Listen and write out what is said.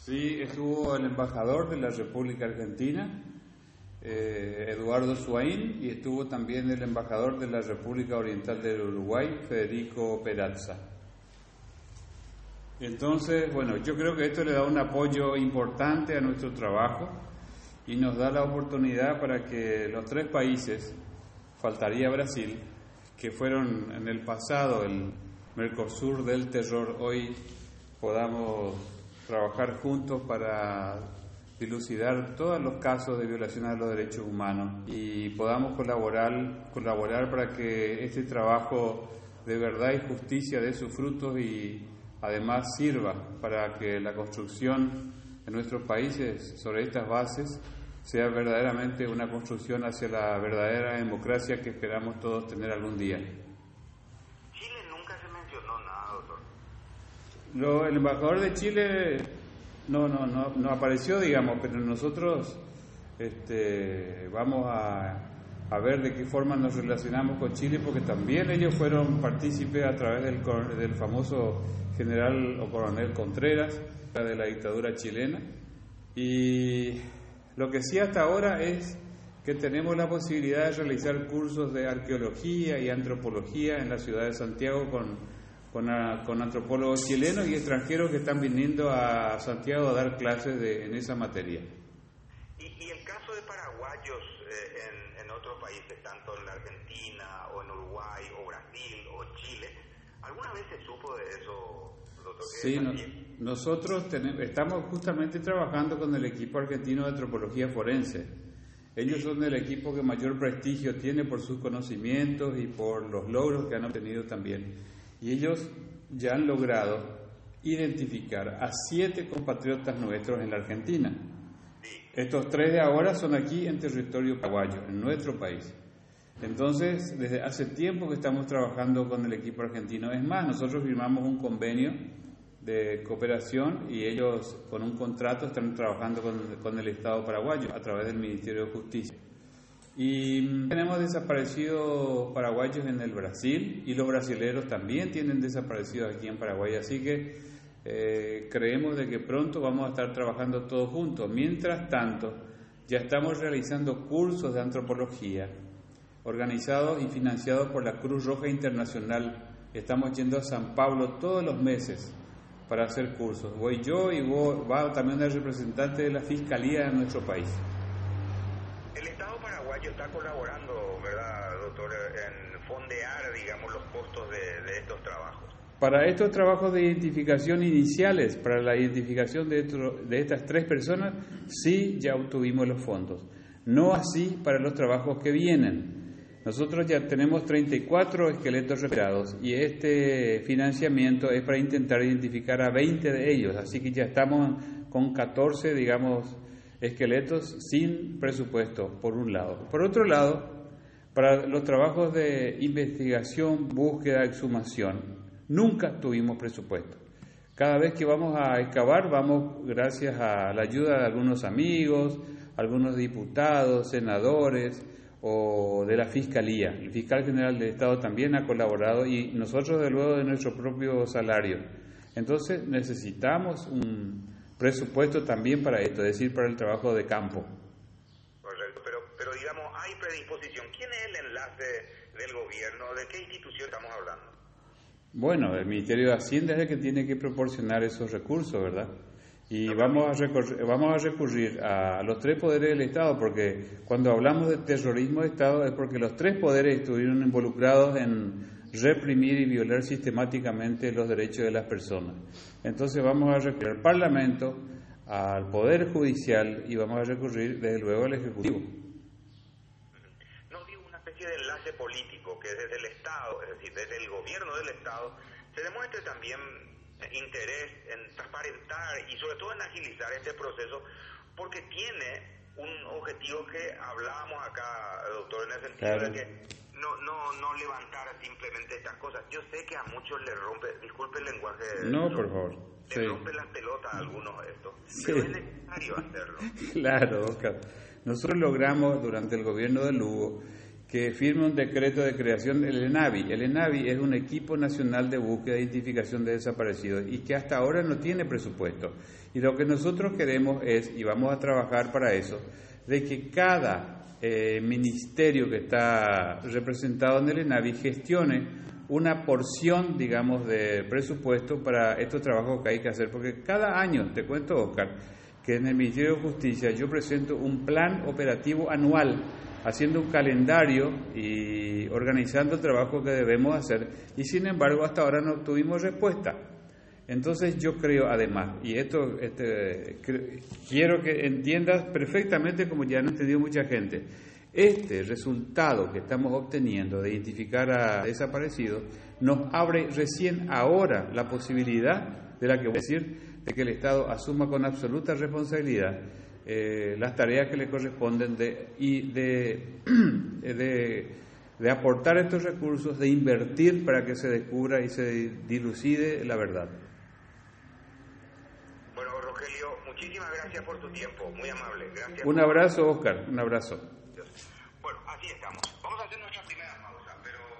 Sí, estuvo el embajador de la República Argentina, Eduardo Suaín, y estuvo también el embajador de la República Oriental del Uruguay, Federico Perazza. Entonces, bueno, yo creo que esto le da un apoyo importante a nuestro trabajo y nos da la oportunidad para que los tres países, faltaría Brasil, que fueron en el pasado el Mercosur del terror, hoy podamos trabajar juntos para dilucidar todos los casos de violación a los derechos humanos y podamos colaborar para que este trabajo de verdad y justicia dé sus frutos y además sirva para que la construcción en nuestros países sobre estas bases sea verdaderamente una construcción hacia la verdadera democracia que esperamos todos tener algún día. Chile nunca se mencionó nada, doctor. El embajador de Chile no apareció, digamos, pero nosotros vamos a ver de qué forma nos relacionamos con Chile, porque también ellos fueron partícipes a través del famoso general o coronel Contreras, de la dictadura chilena. Y lo que sí hasta ahora es que tenemos la posibilidad de realizar cursos de arqueología y antropología en la ciudad de Santiago con antropólogos chilenos y extranjeros que están viniendo a Santiago a dar clases en esa materia. ¿Y el caso de paraguayos en otros países, tanto en la Argentina o en Uruguay o Brasil o Chile, alguna vez se supo de eso, doctor? Sí, nosotros estamos justamente trabajando con el equipo argentino de antropología forense. Ellos son el equipo que mayor prestigio tiene por sus conocimientos y por los logros que han obtenido también. Y ellos ya han logrado identificar a 7 compatriotas nuestros en la Argentina. Estos 3 de ahora son aquí en territorio paraguayo, en nuestro país. Entonces, desde hace tiempo que estamos trabajando con el equipo argentino. Es más, nosotros firmamos un convenio de cooperación y ellos con un contrato están trabajando con el Estado paraguayo a través del Ministerio de Justicia. Y tenemos desaparecidos paraguayos en el Brasil y los brasileros también tienen desaparecidos aquí en Paraguay, así que creemos de que pronto vamos a estar trabajando todos juntos. Mientras tanto, ya estamos realizando cursos de antropología organizados y financiados por la Cruz Roja Internacional. Estamos yendo a San Pablo todos los meses para hacer cursos. Voy yo y va también el representante de la Fiscalía de nuestro país. El Estado paraguayo está colaborando, ¿verdad, doctor, en fondear, digamos, los costos de estos trabajos? Para estos trabajos de identificación iniciales, para la identificación de estas 3 personas, sí ya obtuvimos los fondos. No así para los trabajos que vienen. Nosotros ya tenemos 34 esqueletos recuperados y este financiamiento es para intentar identificar a 20 de ellos, así que ya estamos con 14, digamos, esqueletos sin presupuesto, por un lado. Por otro lado, para los trabajos de investigación, búsqueda, exhumación, nunca tuvimos presupuesto. Cada vez que vamos a excavar, vamos gracias a la ayuda de algunos amigos, algunos diputados, senadores o de la Fiscalía. El fiscal general del Estado también ha colaborado y nosotros, de luego, de nuestro propio salario. Entonces necesitamos un presupuesto también para esto, es decir, para el trabajo de campo. Correcto, pero digamos, hay predisposición. ¿Quién es el enlace del gobierno? ¿De qué institución estamos hablando? Bueno, el Ministerio de Hacienda es el que tiene que proporcionar esos recursos, ¿verdad? Y vamos a recurrir a los 3 poderes del Estado, porque cuando hablamos de terrorismo de Estado es porque los 3 poderes estuvieron involucrados en reprimir y violar sistemáticamente los derechos de las personas. Entonces vamos a recurrir al Parlamento, al Poder Judicial y vamos a recurrir desde luego al Ejecutivo. No digo una especie de enlace político que desde el Estado, es decir, desde el gobierno del Estado, se demuestre también interés en transparentar y sobre todo en agilizar este proceso, porque tiene un objetivo que hablábamos acá, doctor, en el sentido de que no levantar simplemente estas cosas. Yo sé que a muchos les rompe, disculpe el lenguaje, no, por favor, les rompe las pelotas a algunos de estos, sí, pero es necesario hacerlo. Claro, Oscar. Nosotros logramos durante el gobierno de Lugo que firme un decreto de creación del ENAVI. El ENAVI es un equipo nacional de búsqueda e identificación de desaparecidos y que hasta ahora no tiene presupuesto. Y lo que nosotros queremos es, y vamos a trabajar para eso, de que cada ministerio que está representado en el ENAVI gestione una porción, digamos, de presupuesto para estos trabajos que hay que hacer, porque cada año, te cuento, Oscar, que en el Ministerio de Justicia yo presento un plan operativo anual, haciendo un calendario y organizando el trabajo que debemos hacer, y sin embargo hasta ahora no tuvimos respuesta. Entonces yo creo, además, y esto quiero que entiendas perfectamente, como ya han entendido mucha gente, este resultado que estamos obteniendo de identificar a desaparecidos nos abre recién ahora la posibilidad, de la que voy a decir, de que el Estado asuma con absoluta responsabilidad las tareas que le corresponden de aportar estos recursos, de invertir para que se descubra y se dilucide la verdad. Bueno, Rogelio, muchísimas gracias por tu tiempo, muy amable. Gracias. Un abrazo, Oscar, un abrazo. Bueno, así estamos. Vamos a hacer nuestra primera pausa, pero